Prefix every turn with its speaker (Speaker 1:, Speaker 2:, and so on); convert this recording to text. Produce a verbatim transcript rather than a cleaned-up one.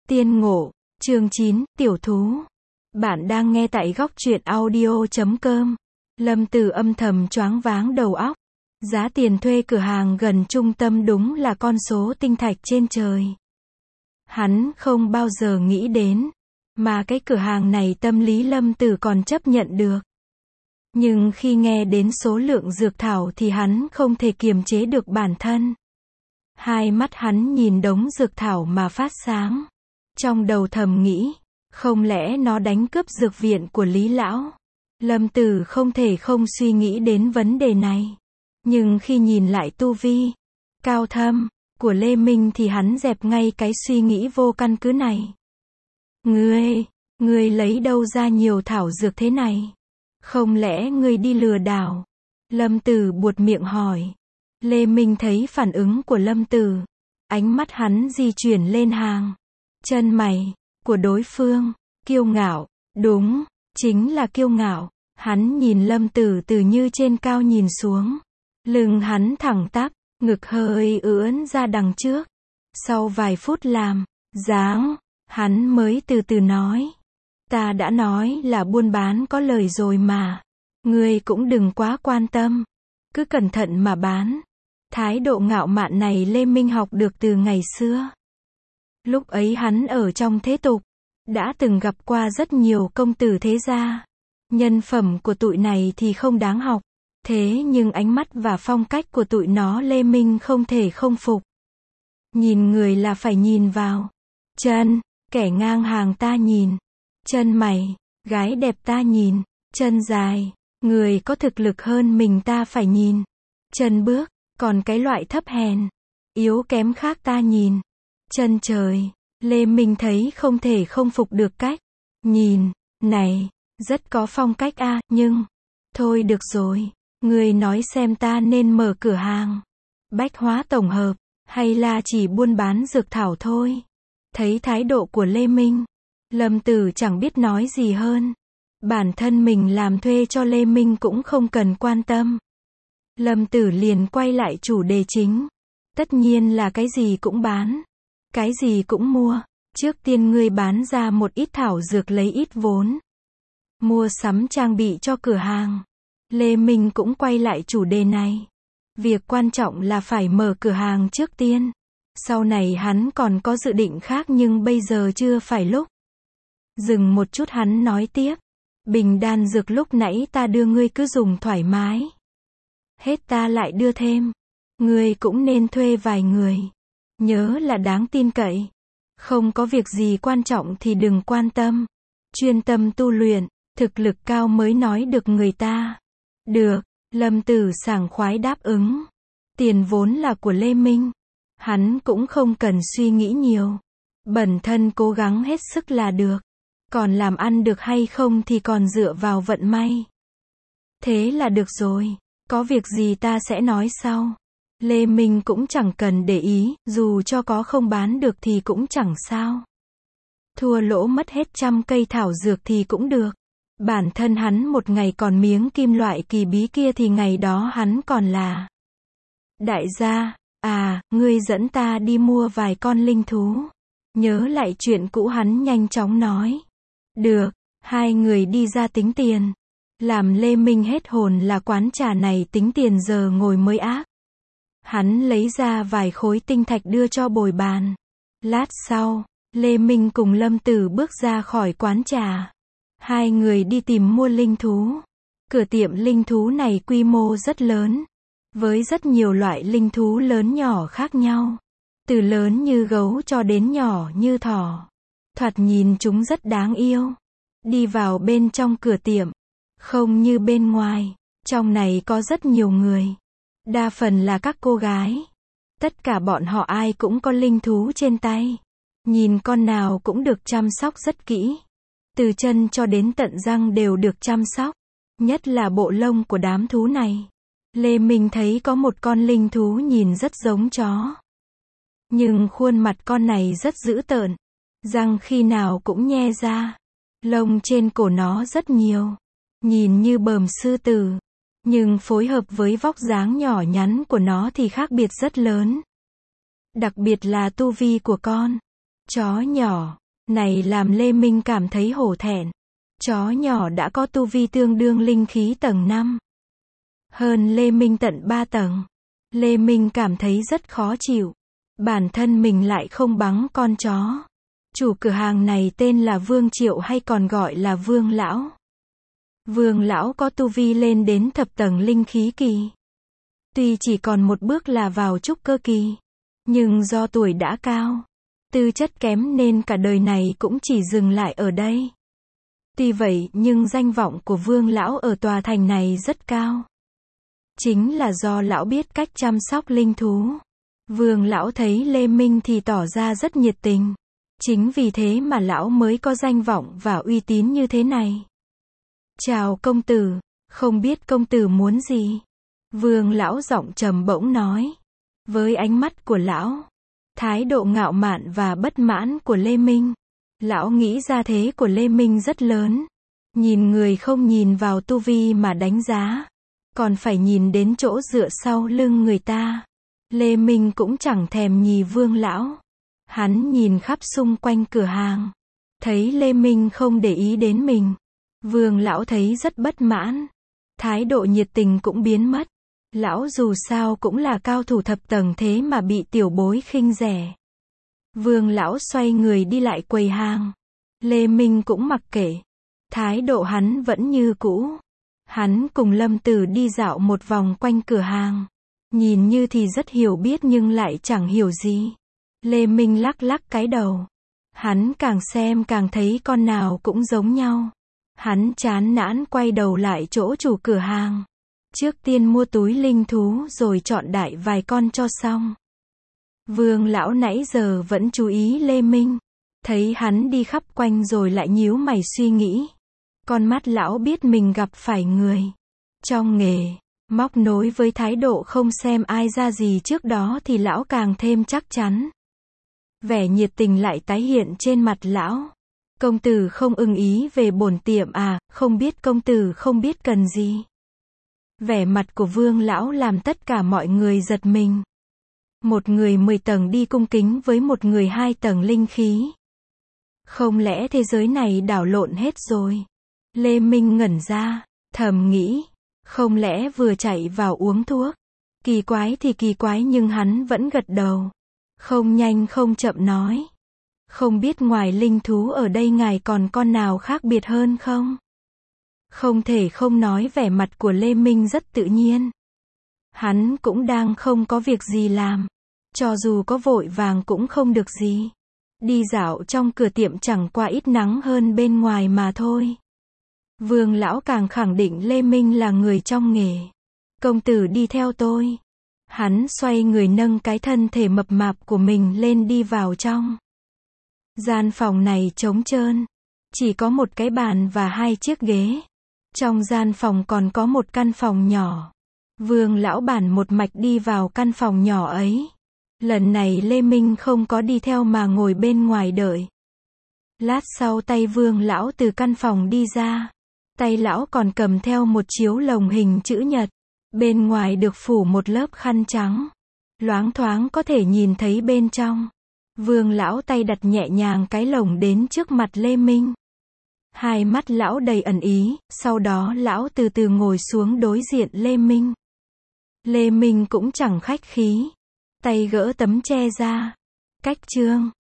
Speaker 1: Tiên ngộ, chương chín, tiểu thú. Bạn đang nghe tại góc truyện audio chấm com. Lâm Tử âm thầm choáng váng đầu óc. Giá tiền thuê cửa hàng gần trung tâm đúng là con số tinh thạch trên trời. Hắn không bao giờ nghĩ đến, mà cái cửa hàng này tâm lý Lâm Tử còn chấp nhận được. Nhưng khi nghe đến số lượng dược thảo thì hắn không thể kiềm chế được bản thân. Hai mắt hắn nhìn đống dược thảo mà phát sáng. Trong đầu thầm nghĩ, không lẽ nó đánh cướp dược viện của Lý Lão? Lâm Tử không thể không suy nghĩ đến vấn đề này. Nhưng khi nhìn lại tu vi cao thâm của Lê Minh thì hắn dẹp ngay cái suy nghĩ vô căn cứ này. Ngươi, ngươi lấy đâu ra nhiều thảo dược thế này? Không lẽ ngươi đi lừa đảo? Lâm Tử buột miệng hỏi. Lê Minh thấy phản ứng của Lâm Tử, ánh mắt hắn di chuyển lên hàng chân mày của đối phương, kiêu ngạo, đúng, chính là kiêu ngạo. Hắn nhìn Lâm Tử từ như trên cao nhìn xuống, lưng hắn thẳng tắp, ngực hơi ưỡn ra đằng trước. Sau vài phút làm dáng, hắn mới từ từ nói, ta đã nói là buôn bán có lời rồi mà, ngươi cũng đừng quá quan tâm, cứ cẩn thận mà bán. Thái độ ngạo mạn này Lê Minh học được từ ngày xưa. Lúc ấy hắn ở trong thế tục, đã từng gặp qua rất nhiều công tử thế gia. Nhân phẩm của tụi này thì không đáng học. Thế nhưng ánh mắt và phong cách của tụi nó Lê Minh không thể không phục. Nhìn người là phải nhìn vào chân, kẻ ngang hàng ta nhìn chân mày, gái đẹp ta nhìn chân dài, người có thực lực hơn mình ta phải nhìn chân bước, còn cái loại thấp hèn, yếu kém khác ta nhìn chân trời. Lê Minh thấy không thể không phục được cách nhìn này, rất có phong cách a, à, nhưng thôi được rồi, người nói xem ta nên mở cửa hàng bách hóa tổng hợp hay là chỉ buôn bán dược thảo thôi. Thấy thái độ của Lê Minh, Lâm Tử chẳng biết nói gì hơn. Bản thân mình làm thuê cho Lê Minh cũng không cần quan tâm. Lâm Tử liền quay lại chủ đề chính. Tất nhiên là cái gì cũng bán, cái gì cũng mua. Trước tiên ngươi bán ra một ít thảo dược lấy ít vốn, mua sắm trang bị cho cửa hàng. Lê Minh cũng quay lại chủ đề này. Việc quan trọng là phải mở cửa hàng trước tiên. Sau này hắn còn có dự định khác nhưng bây giờ chưa phải lúc. Dừng một chút hắn nói tiếp. Bình đan dược lúc nãy ta đưa ngươi cứ dùng thoải mái. Hết ta lại đưa thêm. Ngươi cũng nên thuê vài người. Nhớ là đáng tin cậy. Không có việc gì quan trọng thì đừng quan tâm. Chuyên tâm tu luyện, thực lực cao mới nói được người ta. Được, Lâm Tử sảng khoái đáp ứng. Tiền vốn là của Lê Minh. Hắn cũng không cần suy nghĩ nhiều. Bản thân cố gắng hết sức là được. Còn làm ăn được hay không thì còn dựa vào vận may. Thế là được rồi. Có việc gì ta sẽ nói sau. Lê Minh cũng chẳng cần để ý, dù cho có không bán được thì cũng chẳng sao. Thua lỗ mất hết trăm cây thảo dược thì cũng được. Bản thân hắn một ngày còn miếng kim loại kỳ bí kia thì ngày đó hắn còn là đại gia. À, ngươi dẫn ta đi mua vài con linh thú. Nhớ lại chuyện cũ hắn nhanh chóng nói. Được, hai người đi ra tính tiền. Làm Lê Minh hết hồn là quán trà này tính tiền giờ ngồi mới ác. Hắn lấy ra vài khối tinh thạch đưa cho bồi bàn. Lát sau, Lê Minh cùng Lâm Tử bước ra khỏi quán trà. Hai người đi tìm mua linh thú. Cửa tiệm linh thú này quy mô rất lớn, với rất nhiều loại linh thú lớn nhỏ khác nhau. Từ lớn như gấu cho đến nhỏ như thỏ. Thoạt nhìn chúng rất đáng yêu. Đi vào bên trong cửa tiệm, không như bên ngoài, trong này có rất nhiều người. Đa phần là các cô gái. Tất cả bọn họ ai cũng có linh thú trên tay. Nhìn con nào cũng được chăm sóc rất kỹ. Từ chân cho đến tận răng đều được chăm sóc. Nhất là bộ lông của đám thú này. Lê Minh thấy có một con linh thú nhìn rất giống chó. Nhưng khuôn mặt con này rất dữ tợn. Răng khi nào cũng nhe ra. Lông trên cổ nó rất nhiều. Nhìn như bờm sư tử. Nhưng phối hợp với vóc dáng nhỏ nhắn của nó thì khác biệt rất lớn. Đặc biệt là tu vi của con chó nhỏ. Này làm Lê Minh cảm thấy hổ thẹn. Chó nhỏ đã có tu vi tương đương linh khí tầng năm. Hơn Lê Minh tận ba tầng. Lê Minh cảm thấy rất khó chịu. Bản thân mình lại không bằng con chó. Chủ cửa hàng này tên là Vương Triệu hay còn gọi là Vương Lão. Vương Lão có tu vi lên đến thập tầng linh khí kỳ. Tuy chỉ còn một bước là vào trúc cơ kỳ. Nhưng do tuổi đã cao, tư chất kém nên cả đời này cũng chỉ dừng lại ở đây. Tuy vậy nhưng danh vọng của Vương Lão ở tòa thành này rất cao. Chính là do lão biết cách chăm sóc linh thú. Vương Lão thấy Lê Minh thì tỏ ra rất nhiệt tình. Chính vì thế mà lão mới có danh vọng và uy tín như thế này. Chào công tử, không biết công tử muốn gì? Vương Lão giọng trầm bỗng nói. Với ánh mắt của lão, thái độ ngạo mạn và bất mãn của Lê Minh, lão nghĩ ra thế của Lê Minh rất lớn. Nhìn người không nhìn vào tu vi mà đánh giá, còn phải nhìn đến chỗ dựa sau lưng người ta. Lê Minh cũng chẳng thèm nhì Vương Lão. Hắn nhìn khắp xung quanh cửa hàng, thấy Lê Minh không để ý đến mình. Vương Lão thấy rất bất mãn, thái độ nhiệt tình cũng biến mất. Lão dù sao cũng là cao thủ thập tầng thế mà bị tiểu bối khinh rẻ. Vương Lão xoay người đi lại quầy hàng. Lê Minh cũng mặc kệ. Thái độ hắn vẫn như cũ. Hắn cùng Lâm Tử đi dạo một vòng quanh cửa hàng. Nhìn như thì rất hiểu biết nhưng lại chẳng hiểu gì. Lê Minh lắc lắc cái đầu. Hắn càng xem càng thấy con nào cũng giống nhau. Hắn chán nản quay đầu lại chỗ chủ cửa hàng. Trước tiên mua túi linh thú rồi chọn đại vài con cho xong. Vương Lão nãy giờ vẫn chú ý Lê Minh. Thấy hắn đi khắp quanh rồi lại nhíu mày suy nghĩ. Con mắt lão biết mình gặp phải người trong nghề, móc nối với thái độ không xem ai ra gì trước đó thì lão càng thêm chắc chắn. Vẻ nhiệt tình lại tái hiện trên mặt lão. Công tử không ưng ý về bổn tiệm à, không biết công tử không biết cần gì. Vẻ mặt của Vương Lão làm tất cả mọi người giật mình. Một người mười tầng đi cung kính với một người hai tầng linh khí. Không lẽ thế giới này đảo lộn hết rồi? Lê Minh ngẩn ra, thầm nghĩ, không lẽ vừa chạy vào uống thuốc? Kỳ quái thì kỳ quái nhưng hắn vẫn gật đầu. Không nhanh không chậm nói. Không biết ngoài linh thú ở đây ngài còn con nào khác biệt hơn không? Không thể không nói vẻ mặt của Lê Minh rất tự nhiên. Hắn cũng đang không có việc gì làm. Cho dù có vội vàng cũng không được gì. Đi dạo trong cửa tiệm chẳng qua ít nắng hơn bên ngoài mà thôi. Vương Lão càng khẳng định Lê Minh là người trong nghề. Công tử đi theo tôi. Hắn xoay người nâng cái thân thể mập mạp của mình lên đi vào trong. Gian phòng này trống trơn. Chỉ có một cái bàn và hai chiếc ghế. Trong gian phòng còn có một căn phòng nhỏ. Vương Lão bản một mạch đi vào căn phòng nhỏ ấy. Lần này Lê Minh không có đi theo mà ngồi bên ngoài đợi. Lát sau tay Vương Lão từ căn phòng đi ra. Tay lão còn cầm theo một chiếu lồng hình chữ nhật. Bên ngoài được phủ một lớp khăn trắng. Loáng thoáng có thể nhìn thấy bên trong. Vương Lão tay đặt nhẹ nhàng cái lồng đến trước mặt Lê Minh. Hai mắt lão đầy ẩn ý, sau đó lão từ từ ngồi xuống đối diện Lê Minh. Lê Minh cũng chẳng khách khí. Tay gỡ tấm che ra. Cách chương.